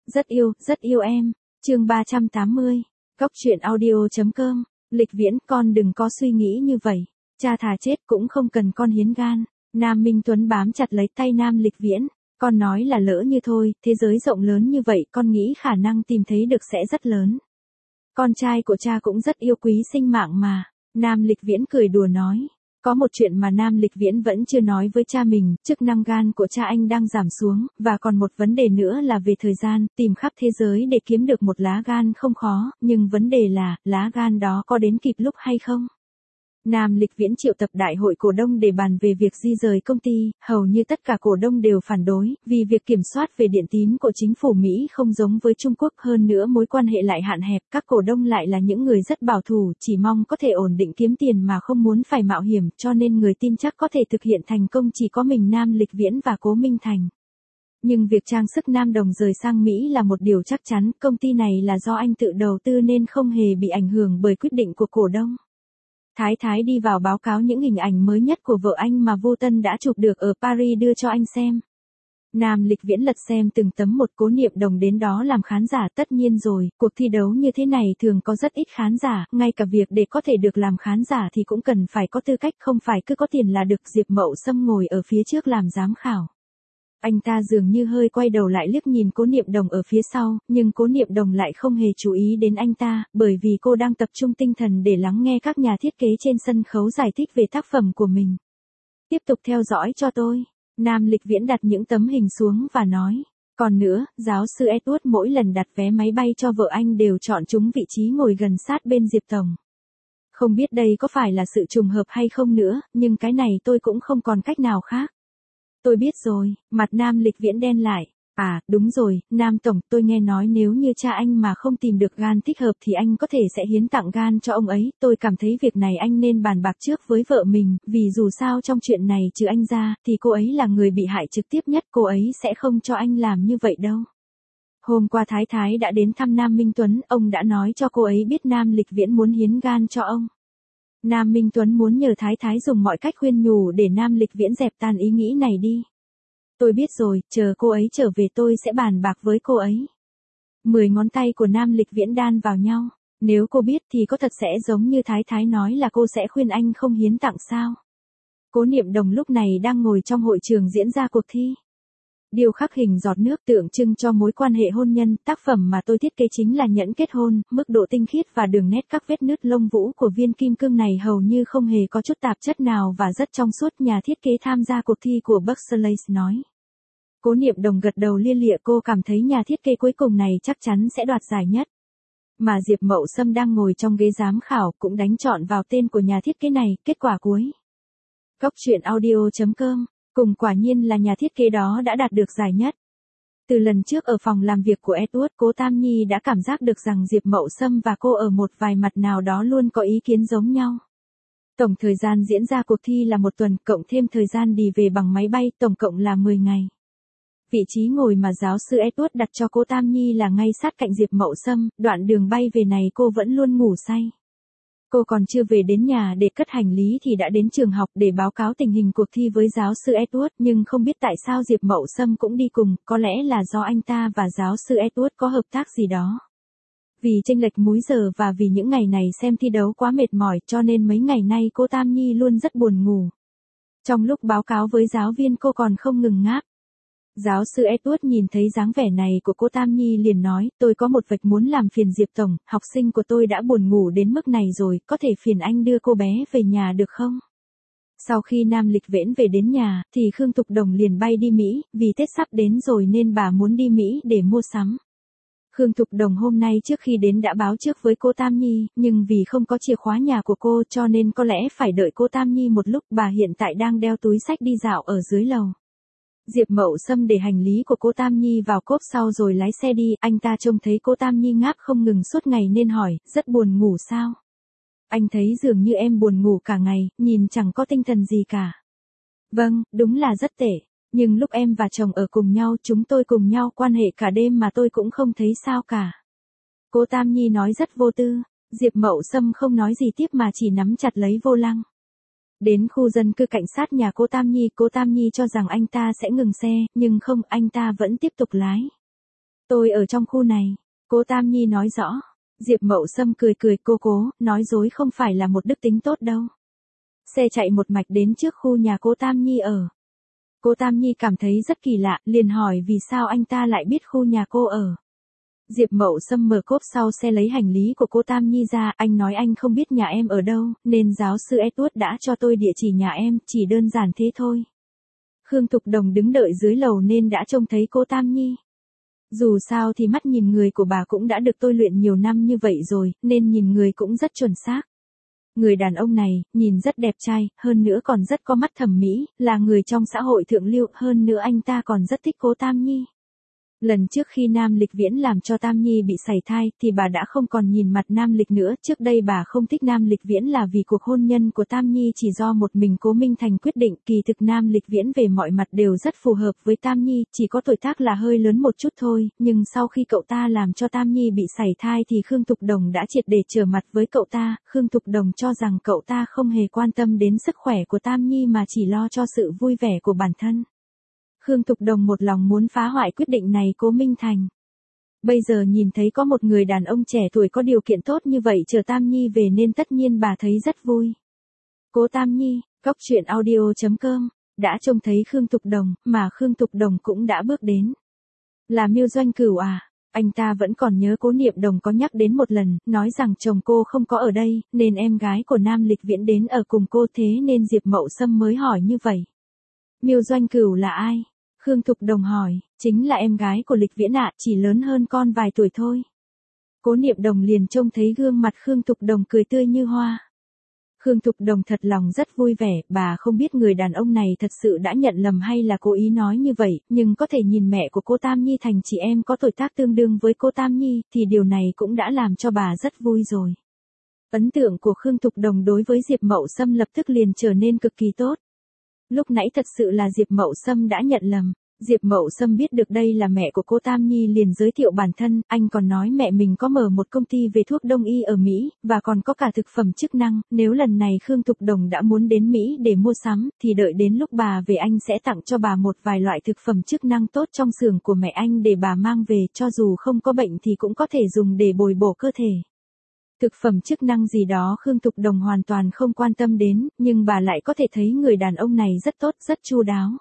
rất yêu em. Chương 380. Cóc truyện audio.com. Lịch Viễn, con đừng có suy nghĩ như vậy. Cha thà chết cũng không cần con hiến gan. Nam Minh Tuấn bám chặt lấy tay Nam Lịch Viễn. Con nói là lỡ như thôi, thế giới rộng lớn như vậy con nghĩ khả năng tìm thấy được sẽ rất lớn. Con trai của cha cũng rất yêu quý sinh mạng mà. Nam Lịch Viễn cười đùa nói. Có một chuyện mà Nam Lịch Viễn vẫn chưa nói với cha mình, chức năng gan của cha anh đang giảm xuống, và còn một vấn đề nữa là về thời gian, tìm khắp thế giới để kiếm được một lá gan không khó, nhưng vấn đề là, lá gan đó có đến kịp lúc hay không? Nam Lịch Viễn triệu tập đại hội cổ đông để bàn về việc di rời công ty, hầu như tất cả cổ đông đều phản đối, vì việc kiểm soát về điện tín của chính phủ Mỹ không giống với Trung Quốc, hơn nữa mối quan hệ lại hạn hẹp, các cổ đông lại là những người rất bảo thủ, chỉ mong có thể ổn định kiếm tiền mà không muốn phải mạo hiểm, cho nên người tin chắc có thể thực hiện thành công chỉ có mình Nam Lịch Viễn và Cố Minh Thành. Nhưng việc trang sức Nam Đồng rời sang Mỹ là một điều chắc chắn, công ty này là do anh tự đầu tư nên không hề bị ảnh hưởng bởi quyết định của cổ đông. Thái Thái đi vào báo cáo những hình ảnh mới nhất của vợ anh mà Vô Tân đã chụp được ở Paris đưa cho anh xem. Nam Lịch Viễn lật xem từng tấm một. Cố Niệm Đồng đến đó làm khán giả. Tất nhiên rồi, cuộc thi đấu như thế này thường có rất ít khán giả, ngay cả việc để có thể được làm khán giả thì cũng cần phải có tư cách, không phải cứ có tiền là được. Diệp Mậu Sâm ngồi ở phía trước làm giám khảo. Anh ta dường như hơi quay đầu lại liếc nhìn Cố Niệm Đồng ở phía sau, nhưng Cố Niệm Đồng lại không hề chú ý đến anh ta, bởi vì cô đang tập trung tinh thần để lắng nghe các nhà thiết kế trên sân khấu giải thích về tác phẩm của mình. Tiếp tục theo dõi cho tôi. Nam Lịch Viễn đặt những tấm hình xuống và nói. Còn nữa, giáo sư Edward mỗi lần đặt vé máy bay cho vợ anh đều chọn chúng vị trí ngồi gần sát bên Diệp Tổng. Không biết đây có phải là sự trùng hợp hay không nữa, nhưng cái này tôi cũng không còn cách nào khác. Tôi biết rồi, mặt Nam Lịch Viễn đen lại. À, đúng rồi, Nam Tổng, tôi nghe nói nếu như cha anh mà không tìm được gan thích hợp thì anh có thể sẽ hiến tặng gan cho ông ấy. Tôi cảm thấy việc này anh nên bàn bạc trước với vợ mình, vì dù sao trong chuyện này trừ anh ra, thì cô ấy là người bị hại trực tiếp nhất, cô ấy sẽ không cho anh làm như vậy đâu. Hôm qua Thái Thái đã đến thăm Nam Minh Tuấn, ông đã nói cho cô ấy biết Nam Lịch Viễn muốn hiến gan cho ông. Nam Minh Tuấn muốn nhờ Thái Thái dùng mọi cách khuyên nhủ để Nam Lịch Viễn dẹp tan ý nghĩ này đi. Tôi biết rồi, chờ cô ấy trở về tôi sẽ bàn bạc với cô ấy. 10 ngón tay của Nam Lịch Viễn đan vào nhau. Nếu cô biết thì có thật sẽ giống như Thái Thái nói là cô sẽ khuyên anh không hiến tặng sao? Cố Niệm Đồng lúc này đang ngồi trong hội trường diễn ra cuộc thi. Điêu khắc hình giọt nước tượng trưng cho mối quan hệ hôn nhân, tác phẩm mà tôi thiết kế chính là nhẫn kết hôn, mức độ tinh khiết và đường nét các vết nứt lông vũ của viên kim cương này hầu như không hề có chút tạp chất nào và rất trong suốt, nhà thiết kế tham gia cuộc thi của Berkeley nói. Cố Niệm Đồng gật đầu lia lịa, cô cảm thấy nhà thiết kế cuối cùng này chắc chắn sẽ đoạt giải nhất. Mà Diệp Mậu Sâm đang ngồi trong ghế giám khảo cũng đánh trọn vào tên của nhà thiết kế này, kết quả cuối. Cóc truyện audio.com. Cùng quả nhiên là nhà thiết kế đó đã đạt được giải nhất. Từ lần trước ở phòng làm việc của Edward, Cố Tam Nhi đã cảm giác được rằng Diệp Mậu Sâm và cô ở một vài mặt nào đó luôn có ý kiến giống nhau. Tổng thời gian diễn ra cuộc thi là 1 tuần, cộng thêm thời gian đi về bằng máy bay, tổng cộng là 10 ngày. Vị trí ngồi mà giáo sư Edward đặt cho Cố Tam Nhi là ngay sát cạnh Diệp Mậu Sâm, đoạn đường bay về này cô vẫn luôn ngủ say. Cô còn chưa về đến nhà để cất hành lý thì đã đến trường học để báo cáo tình hình cuộc thi với giáo sư Edward, nhưng không biết tại sao Diệp Mậu Sâm cũng đi cùng, có lẽ là do anh ta và giáo sư Edward có hợp tác gì đó. Vì chênh lệch múi giờ và vì những ngày này xem thi đấu quá mệt mỏi cho nên mấy ngày nay cô Tam Nhi luôn rất buồn ngủ. Trong lúc báo cáo với giáo viên cô còn không ngừng ngáp. Giáo sư Edward nhìn thấy dáng vẻ này của cô Tam Nhi liền nói, tôi có một việc muốn làm phiền Diệp Tổng, học sinh của tôi đã buồn ngủ đến mức này rồi, có thể phiền anh đưa cô bé về nhà được không? Sau khi Nam Lịch Viễn về đến nhà, thì Khương Thục Đồng liền bay đi Mỹ, vì Tết sắp đến rồi nên bà muốn đi Mỹ để mua sắm. Khương Thục Đồng hôm nay trước khi đến đã báo trước với cô Tam Nhi, nhưng vì không có chìa khóa nhà của cô cho nên có lẽ phải đợi cô Tam Nhi một lúc, bà hiện tại đang đeo túi xách đi dạo ở dưới lầu. Diệp Mậu Sâm để hành lý của cô Tam Nhi vào cốp sau rồi lái xe đi, anh ta trông thấy cô Tam Nhi ngáp không ngừng suốt ngày nên hỏi, rất buồn ngủ sao? Anh thấy dường như em buồn ngủ cả ngày, nhìn chẳng có tinh thần gì cả. Vâng, đúng là rất tệ, nhưng lúc em và chồng ở cùng nhau chúng tôi cùng nhau quan hệ cả đêm mà tôi cũng không thấy sao cả. Cô Tam Nhi nói rất vô tư, Diệp Mậu Sâm không nói gì tiếp mà chỉ nắm chặt lấy vô lăng. Đến khu dân cư cạnh sát nhà cô Tam Nhi cho rằng anh ta sẽ ngừng xe, nhưng không, anh ta vẫn tiếp tục lái. Tôi ở trong khu này, cố Tam Nhi nói rõ. Diệp Mậu Sâm cười cười, cô cố, nói dối không phải là một đức tính tốt đâu. Xe chạy một mạch đến trước khu nhà cố Tam Nhi ở. Cố Tam Nhi cảm thấy rất kỳ lạ, liền hỏi vì sao anh ta lại biết khu nhà cô ở. Diệp Mậu Sâm mở cốp sau xe lấy hành lý của cô Tam Nhi ra, anh nói anh không biết nhà em ở đâu, nên giáo sư Edward đã cho tôi địa chỉ nhà em, chỉ đơn giản thế thôi. Khương Thục Đồng đứng đợi dưới lầu nên đã trông thấy cô Tam Nhi. Dù sao thì mắt nhìn người của bà cũng đã được tôi luyện nhiều năm như vậy rồi, nên nhìn người cũng rất chuẩn xác. Người đàn ông này, nhìn rất đẹp trai, hơn nữa còn rất có mắt thẩm mỹ, là người trong xã hội thượng lưu, hơn nữa anh ta còn rất thích cố Tam Nhi. Lần trước khi Nam Lịch Viễn làm cho Tam Nhi bị sảy thai thì bà đã không còn nhìn mặt Nam Lịch nữa. Trước đây bà không thích Nam Lịch Viễn là vì cuộc hôn nhân của Tam Nhi chỉ do một mình Cố Minh Thành quyết định. Kỳ thực Nam Lịch Viễn về mọi mặt đều rất phù hợp với Tam Nhi, chỉ có tuổi tác là hơi lớn một chút thôi. Nhưng sau khi cậu ta làm cho Tam Nhi bị sảy thai thì Khương Thục Đồng đã triệt để trở mặt với cậu ta. Khương Thục Đồng cho rằng cậu ta không hề quan tâm đến sức khỏe của Tam Nhi mà chỉ lo cho sự vui vẻ của bản thân. Khương Thục Đồng một lòng muốn phá hoại quyết định này Cố Minh Thành. Bây giờ nhìn thấy có một người đàn ông trẻ tuổi có điều kiện tốt như vậy chờ Tam Nhi về nên tất nhiên bà thấy rất vui. Cố Tam Nhi, Cóc Truyện Audio.com, đã trông thấy Khương Thục Đồng, mà Khương Thục Đồng cũng đã bước đến. Là Miêu Doanh Cửu à? Anh ta vẫn còn nhớ Cố Niệm Đồng có nhắc đến một lần, nói rằng chồng cô không có ở đây, nên em gái của Nam Lịch Viễn đến ở cùng cô, thế nên Diệp Mậu Sâm mới hỏi như vậy. Miêu Doanh Cửu là ai? Khương Thục Đồng hỏi, chính là em gái của Lịch Viễn ạ, chỉ lớn hơn con vài tuổi thôi. Cố Niệm Đồng liền trông thấy gương mặt Khương Thục Đồng cười tươi như hoa. Khương Thục Đồng thật lòng rất vui vẻ, bà không biết người đàn ông này thật sự đã nhận lầm hay là cố ý nói như vậy, nhưng có thể nhìn mẹ của cô Tam Nhi thành chị em có tuổi tác tương đương với cô Tam Nhi, thì điều này cũng đã làm cho bà rất vui rồi. Ấn tượng của Khương Thục Đồng đối với Diệp Mậu Sâm lập tức liền trở nên cực kỳ tốt. Lúc nãy thật sự là Diệp Mậu Sâm đã nhận lầm. Diệp Mậu Sâm biết được đây là mẹ của cô Tam Nhi liền giới thiệu bản thân, anh còn nói mẹ mình có mở một công ty về thuốc đông y ở Mỹ, và còn có cả thực phẩm chức năng, nếu lần này Khương Thục Đồng đã muốn đến Mỹ để mua sắm, thì đợi đến lúc bà về anh sẽ tặng cho bà một vài loại thực phẩm chức năng tốt trong xưởng của mẹ anh để bà mang về, cho dù không có bệnh thì cũng có thể dùng để bồi bổ cơ thể. Thực phẩm chức năng gì đó Khương Thục Đồng hoàn toàn không quan tâm đến, nhưng bà lại có thể thấy người đàn ông này rất tốt, rất chu đáo.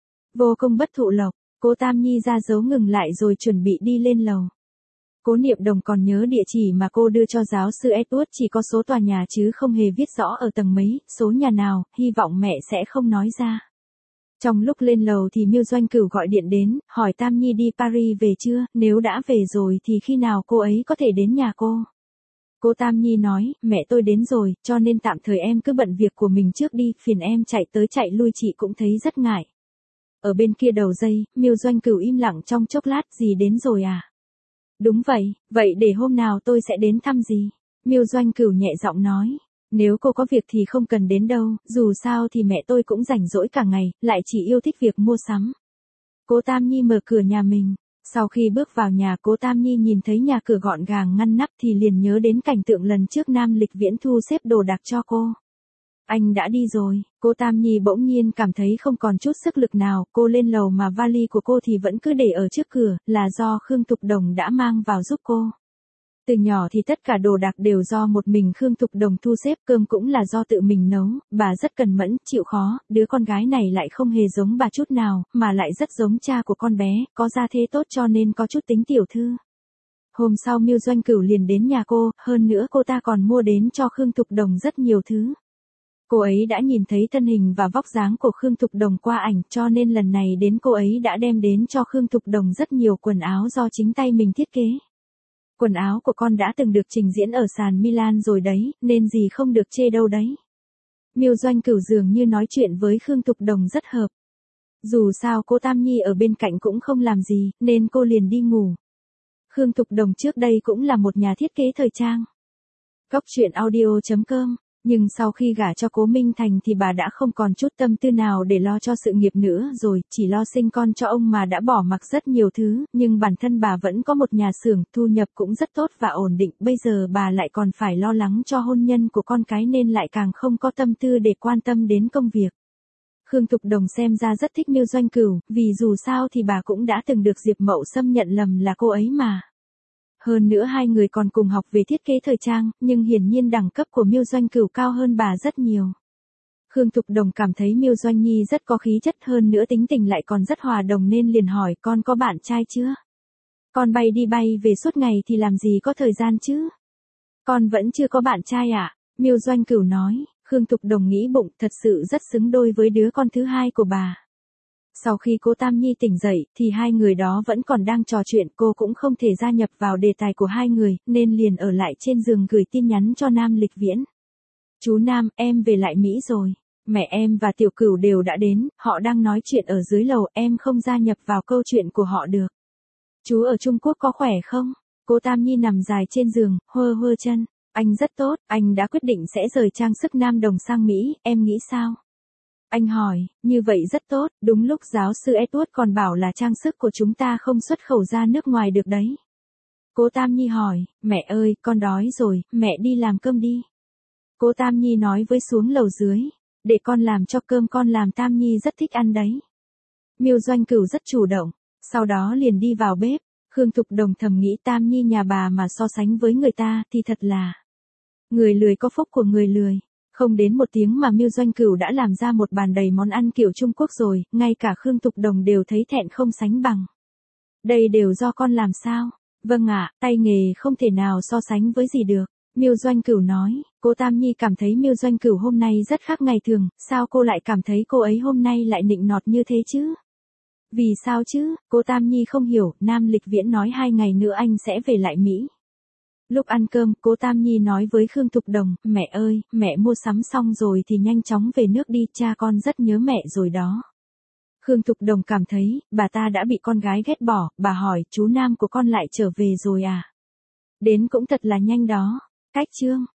Vô công bất thụ lộc, cô Tam Nhi ra dấu ngừng lại rồi chuẩn bị đi lên lầu. Cố Niệm Đồng còn nhớ địa chỉ mà cô đưa cho giáo sư Edward, chỉ có số tòa nhà chứ không hề viết rõ ở tầng mấy, số nhà nào, hy vọng mẹ sẽ không nói ra. Trong lúc lên lầu thì Miêu Doanh Cửu gọi điện đến, hỏi Tam Nhi đi Paris về chưa, nếu đã về rồi thì khi nào cô ấy có thể đến nhà cô. Cô Tam Nhi nói, mẹ tôi đến rồi, cho nên tạm thời em cứ bận việc của mình trước đi, phiền em chạy tới chạy lui chị cũng thấy rất ngại. Ở bên kia đầu dây, Miêu Doanh Cửu im lặng trong chốc lát, gì đến rồi à? Đúng vậy, vậy để hôm nào tôi sẽ đến thăm gì? Miêu Doanh Cửu nhẹ giọng nói, nếu cô có việc thì không cần đến đâu, dù sao thì mẹ tôi cũng rảnh rỗi cả ngày, lại chỉ yêu thích việc mua sắm. Cô Tam Nhi mở cửa nhà mình. Sau khi bước vào nhà, Cố Tam Nhi nhìn thấy nhà cửa gọn gàng ngăn nắp thì liền nhớ đến cảnh tượng lần trước Nam Lịch Viễn thu xếp đồ đạc cho cô. Anh đã đi rồi, cô Tam Nhi bỗng nhiên cảm thấy không còn chút sức lực nào, cô lên lầu mà vali của cô thì vẫn cứ để ở trước cửa, là do Khương Thục Đồng đã mang vào giúp cô. Từ nhỏ thì tất cả đồ đạc đều do một mình Khương Thục Đồng thu xếp, cơm cũng là do tự mình nấu, bà rất cần mẫn, chịu khó, đứa con gái này lại không hề giống bà chút nào, mà lại rất giống cha của con bé, có gia thế tốt cho nên có chút tính tiểu thư. Hôm sau Miêu Doanh Cửu liền đến nhà cô, hơn nữa cô ta còn mua đến cho Khương Thục Đồng rất nhiều thứ. Cô ấy đã nhìn thấy thân hình và vóc dáng của Khương Thục Đồng qua ảnh, cho nên lần này đến cô ấy đã đem đến cho Khương Thục Đồng rất nhiều quần áo do chính tay mình thiết kế. Quần áo của con đã từng được trình diễn ở sàn Milan rồi đấy, nên gì không được chê đâu đấy. Miêu Doanh Cửu dường như nói chuyện với Khương Thục Đồng rất hợp. Dù sao cô Tam Nhi ở bên cạnh cũng không làm gì, nên cô liền đi ngủ. Khương Thục Đồng trước đây cũng là một nhà thiết kế thời trang. Cóc Truyện Audio.com. Nhưng sau khi gả cho Cố Minh Thành thì bà đã không còn chút tâm tư nào để lo cho sự nghiệp nữa rồi, chỉ lo sinh con cho ông mà đã bỏ mặc rất nhiều thứ, nhưng bản thân bà vẫn có một nhà xưởng, thu nhập cũng rất tốt và ổn định, bây giờ bà lại còn phải lo lắng cho hôn nhân của con cái nên lại càng không có tâm tư để quan tâm đến công việc. Khương Thục Đồng xem ra rất thích Miêu Doanh Cửu, vì dù sao thì bà cũng đã từng được Diệp Mậu Sâm nhận lầm là cô ấy mà. Hơn nữa hai người còn cùng học về thiết kế thời trang, nhưng hiển nhiên đẳng cấp của Miêu Doanh Cửu cao hơn bà rất nhiều. Khương Thục Đồng cảm thấy Miêu Doanh Nhi rất có khí chất, hơn nữa tính tình lại còn rất hòa đồng nên liền hỏi con có bạn trai chưa? Con bay đi bay về suốt ngày thì làm gì có thời gian chứ? Con vẫn chưa có bạn trai ạ. Miêu Doanh Cửu nói. Khương Thục Đồng nghĩ bụng thật sự rất xứng đôi với đứa con thứ hai của bà. Sau khi cô Tam Nhi tỉnh dậy thì hai người đó vẫn còn đang trò chuyện, cô cũng không thể gia nhập vào đề tài của hai người nên liền ở lại trên giường gửi tin nhắn cho Nam Lịch Viễn. Chú Nam, em về lại Mỹ rồi. Mẹ em và Tiểu Cửu đều đã đến, họ đang nói chuyện ở dưới lầu, em không gia nhập vào câu chuyện của họ được. Chú ở Trung Quốc có khỏe không? Cô Tam Nhi nằm dài trên giường, hơ hơ chân. Anh rất tốt, anh đã quyết định sẽ rời trang sức Nam Đồng sang Mỹ, em nghĩ sao? Anh hỏi, như vậy rất tốt, đúng lúc giáo sư Edward còn bảo là trang sức của chúng ta không xuất khẩu ra nước ngoài được đấy. Cô Tam Nhi hỏi, mẹ ơi, con đói rồi, mẹ đi làm cơm đi. Cô Tam Nhi nói với xuống lầu dưới, để con làm cho cơm, con làm Tam Nhi rất thích ăn đấy. Miêu Doanh Cửu rất chủ động, sau đó liền đi vào bếp. Khương Thục Đồng thầm nghĩ Tam Nhi nhà bà mà so sánh với người ta thì thật là người lười có phúc của người lười. Không đến một tiếng mà Miêu Doanh Cửu đã làm ra một bàn đầy món ăn kiểu Trung Quốc rồi, ngay cả Khương Thục Đồng đều thấy thẹn không sánh bằng. Đây đều do con làm sao? Vâng ạ, tay nghề không thể nào so sánh với gì được. Miêu Doanh Cửu nói. Cô Tam Nhi cảm thấy Miêu Doanh Cửu hôm nay rất khác ngày thường, sao cô lại cảm thấy cô ấy hôm nay lại nịnh nọt như thế chứ? Vì sao chứ? Cô Tam Nhi không hiểu. Nam Lịch Viễn nói 2 ngày nữa anh sẽ về lại Mỹ. Lúc ăn cơm, cô Tam Nhi nói với Khương Thục Đồng, mẹ ơi, mẹ mua sắm xong rồi thì nhanh chóng về nước đi, cha con rất nhớ mẹ rồi đó. Khương Thục Đồng cảm thấy, bà ta đã bị con gái ghét bỏ, bà hỏi, chú Nam của con lại trở về rồi à? Đến cũng thật là nhanh đó. Cách chương